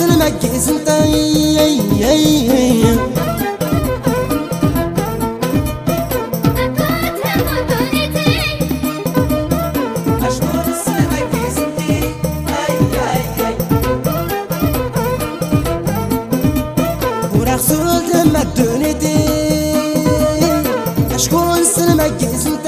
سنمكيس انت ورخصول دم الدنيتي اشكون سنمكيس انت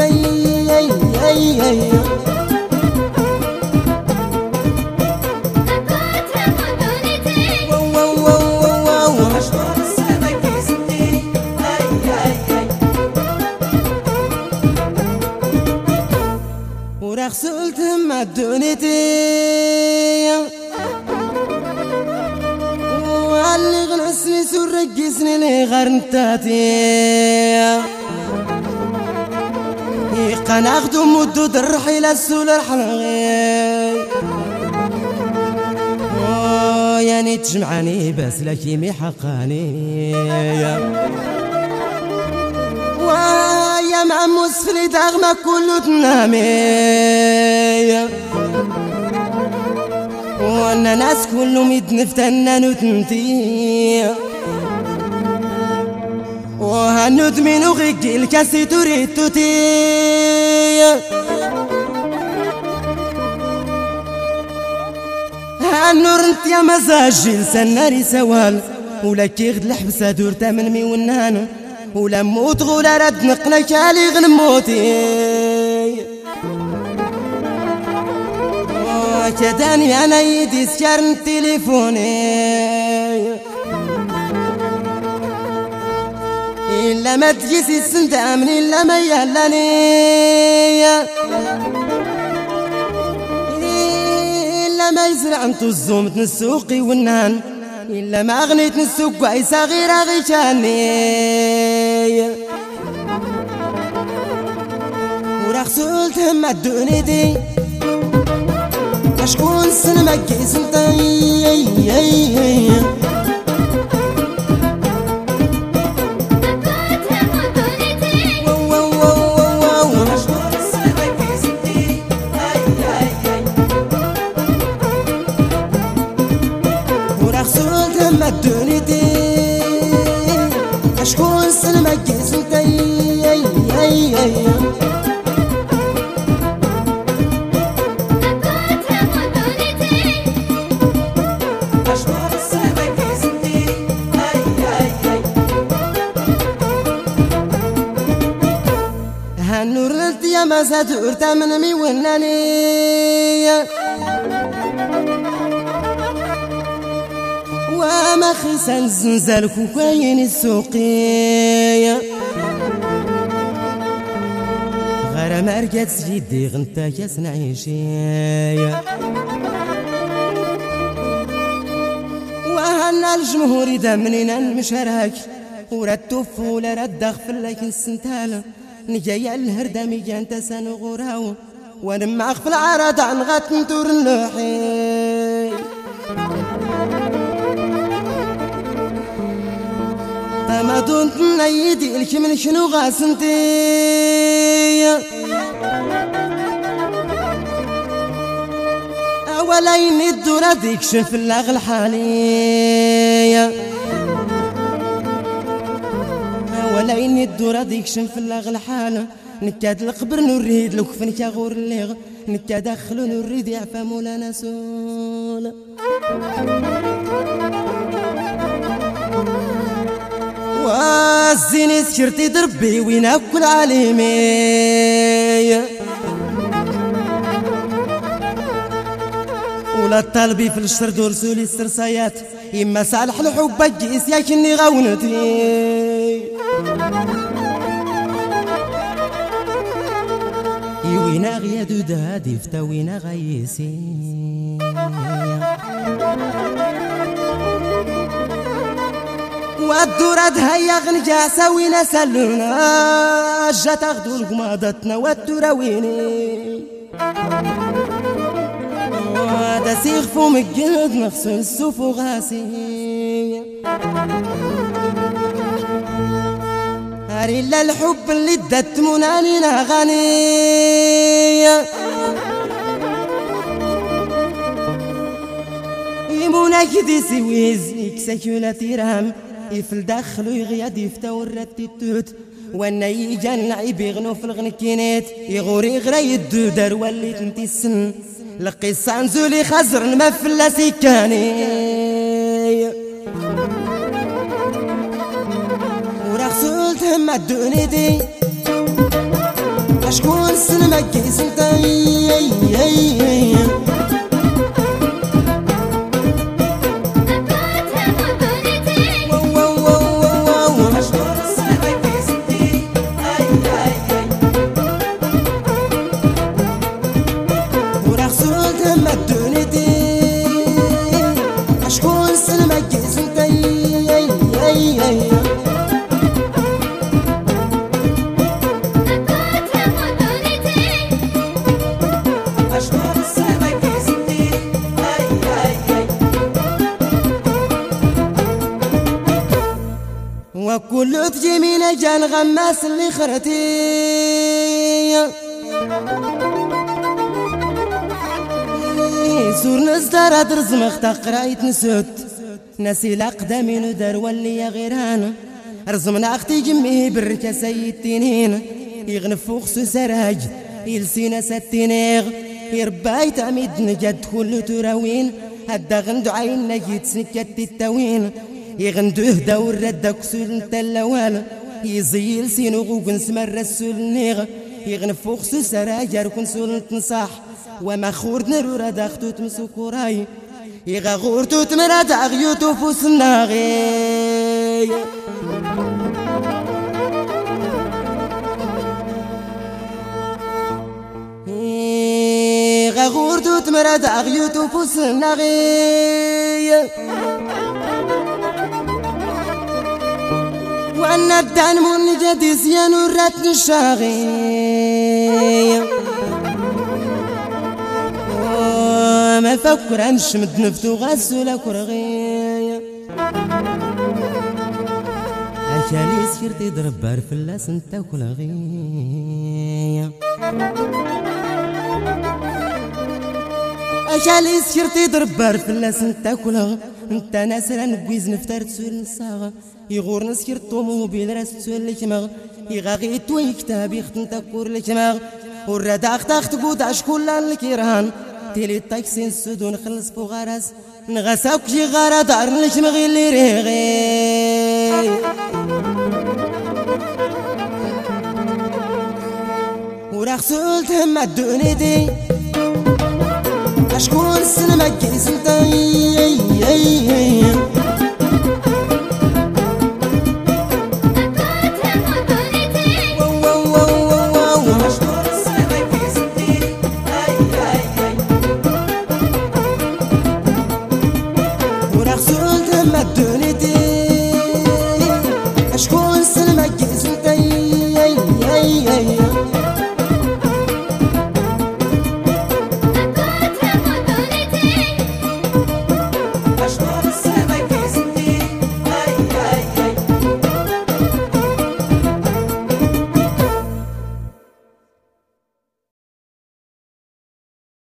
ورخصول دم الدنيتي واللي غنسني سرقسني لي غرنتاتي يقا ناخدو مدو درحي للسول الحلغي يعني تجمعني بس لكيمي حقاني ويا معموس في دغمة كله تنامي وانا ناس كلهم يتنفتنن وتنتي وهنود منو غيقي الكاسي تريد توتي هالنور انت يا مزاجي لسناري سوال ولك يغد الحبسة دور تمن مي ونان ولا موت غولا رد نقلك علي غنموتي كداني انا يدي سكرن تليفوني إلا ما تجيسي السندامني إلا ما يهلاني إلا ما يزرع انتو الزوم تنسوقي والنان إلا ما أغنيت نسوق وعيسى غير غيشاني ورخصول تهم الدنيا دي شكون سنمكيس انت ورخصول دم الدنيا دي شكون سنمكيس انت هالنور للتي يا ما ساتور تمن مي وناني وما خيسان زنزال كوكاين السوقي غير مرقات جدي غنتا كاس نعيشي وهنا الجمهور يدمنينا المشارك ورد توفول رد دغفل لك السنتال نجايا الهردامي جانت سنغوراو ونما اخفل عرض عن غات نتور اللوحي ما دونت نيدي الكمل شنو غاسنتي اولين الدورة ديك شف اللاغ الحالي ولين الدورة ديك شنف اللاغ الحالة نكاد القبر نريد لو كفنك غور الليغ نكاد أخلو نريد يعفى مولانا سول وازيني سكرتي دربي وين أكل عليمي ولا طالبي في الشر دور سولي السرسايات إما صالح الحب الجيس ياكني غونتي وينا غيادو دادي فتا وينا غيسي والدورة هيا غنجاسة وينا سلونا جا تاخدو القماضتنا والدورة ويني ودا سيغفو مقلد مغسل السوف وغاسي إلا الحب اللي ادت منانينا غني مناك دي سويز يكسكولا تيرام يفل داخلو يغياد يفتور التوت وانا يجان لعيب يغنو في الغنكينات يغوري غري الدودر وليت انتي السن لقيصة نزولي خزر المفلة سكاني ورا خسولت هم الدوني دي اشكون السن مكيس انتي وكل تجي من جان غماس اللي خرتي سور نزدار درزم اختق رايت نسوت ناسي الاقدامين ودار ولي غيران رزمنا اختي جمي بركة سيدتينين يغنف خصو سراج يلسينا ستينيغ يرباي تعميد نجد كل تراوين هدا غندو عين نجيت سنكت التاوين يغندوه دور ردك سول نتلوال يزيل سينو غوغن سمر السول نيغ يغنف خصو سراجر كن سول نتنصاح وما خورد نرو رداختو تمسو كوراي يغا غورتو تمرد اغيوتو فوس الناغي يغا غورتو تمرد اغيوتو فوس الناغي وانا الدان من جدي سيان ورات نشاغي ما فكر انشمد نفتو غسولا كرغي عشالي سكرتي ضرب بار فلاس انت كلغي عشالي سكرتي ضرب بار فلاس انت كلغ انت ناسرا نقويز نفتر تسول نساغ يغور نسكر طوموبيل راس تسول لكمغ يغاغي توي كتابي ختن تكور لكمغ وردا اختاخت قود عشكول الكيران تيلي الطاكسين السودو نخلص فوق غراس نغساك شي غارة دار لكمغي اللي ريغي ورا خسولت هم الدوني دي اشكون السلمة كيس انتي ورا خسولت هم الدوني